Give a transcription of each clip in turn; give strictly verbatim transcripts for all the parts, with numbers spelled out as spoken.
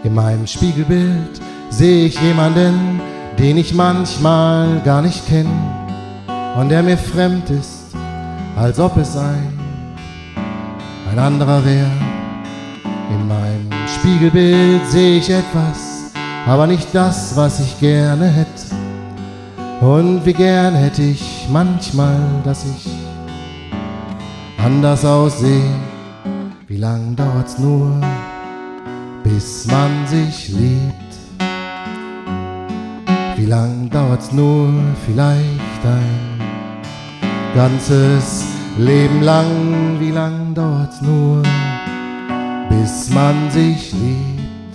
In meinem Spiegelbild sehe ich jemanden, den ich manchmal gar nicht kenne und der mir fremd ist, als ob es ein, ein anderer wäre. In meinem Spiegelbild sehe ich etwas, aber nicht das, was ich gerne hätte. Und wie gern hätte ich manchmal, dass ich anders aussehe. Wie lang dauert's nur, bis man sich liebt? Wie lang dauert's nur, vielleicht ein ganzes Leben lang? Wie lang dauert's nur, bis man sich liebt?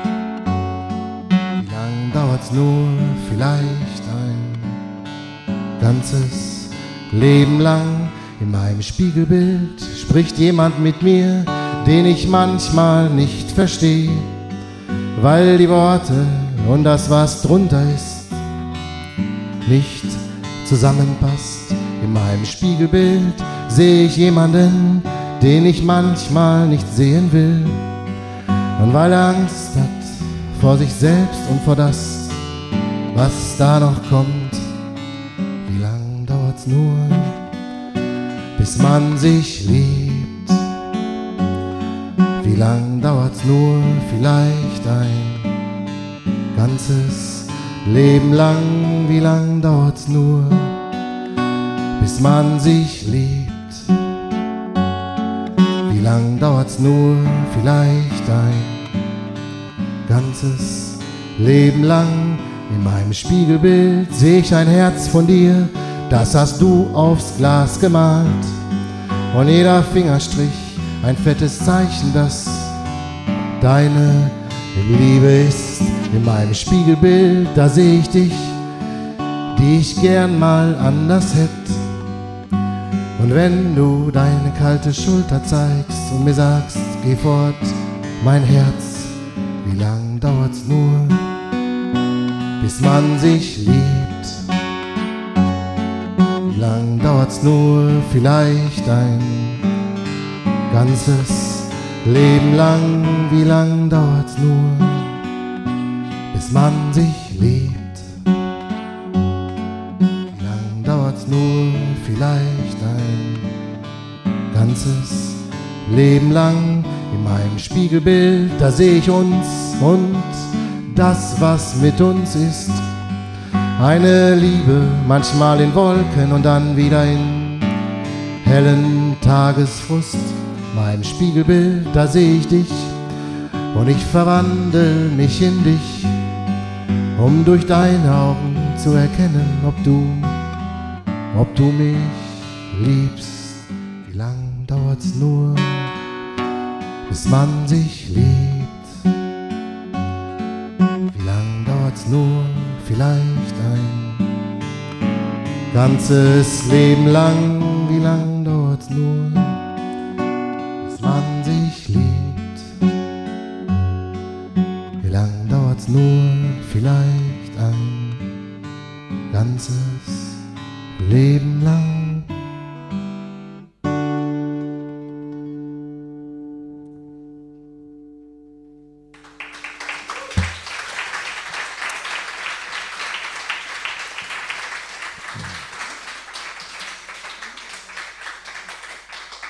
Wie lang dauert's nur, vielleicht ein ganzes Leben lang? In meinem Spiegelbild spricht jemand mit mir, den ich manchmal nicht verstehe, weil die Worte und das, was drunter ist, nicht zusammenpasst. In meinem Spiegelbild sehe ich jemanden, den ich manchmal nicht sehen will. Und weil er Angst hat vor sich selbst und vor das, was da noch kommt. Wie lang dauert's nur, bis man sich liebt? Wie lang dauert's nur, vielleicht ein ganzes Leben lang? Wie lang dauert's nur, bis man sich liebt? Wie lang dauert's nur, vielleicht ein ganzes Leben lang? In meinem Spiegelbild sehe ich ein Herz von dir, das hast du aufs Glas gemalt. Und jeder Fingerstrich ein fettes Zeichen, das deine Liebe ist. In meinem Spiegelbild, da sehe ich dich, die ich gern mal anders hätt. Und wenn du deine kalte Schulter zeigst und mir sagst, geh fort, mein Herz, wie lang dauert's nur, bis man sich liebt? Wie lang dauert's nur, vielleicht ein ganzes Leben lang? Wie lang dauert's nur, bis man sich liebt? Wie lang dauert's nur, vielleicht ein ganzes Leben lang? In meinem Spiegelbild, da sehe ich uns und das, was mit uns ist. Eine Liebe, manchmal in Wolken und dann wieder in hellen Tagesfrust. In meinem Spiegelbild, da sehe ich dich und ich verwandel mich in dich, um durch deine Augen zu erkennen, ob du, ob du mich liebst. Wie lang dauert's nur, bis man sich liebt? Wie lang dauert's nur, vielleicht ein ganzes Leben lang? Wie lang dauert's nur, bis man sich liebt? Wie lang dauert's nur, vielleicht ein ganzes Leben lang?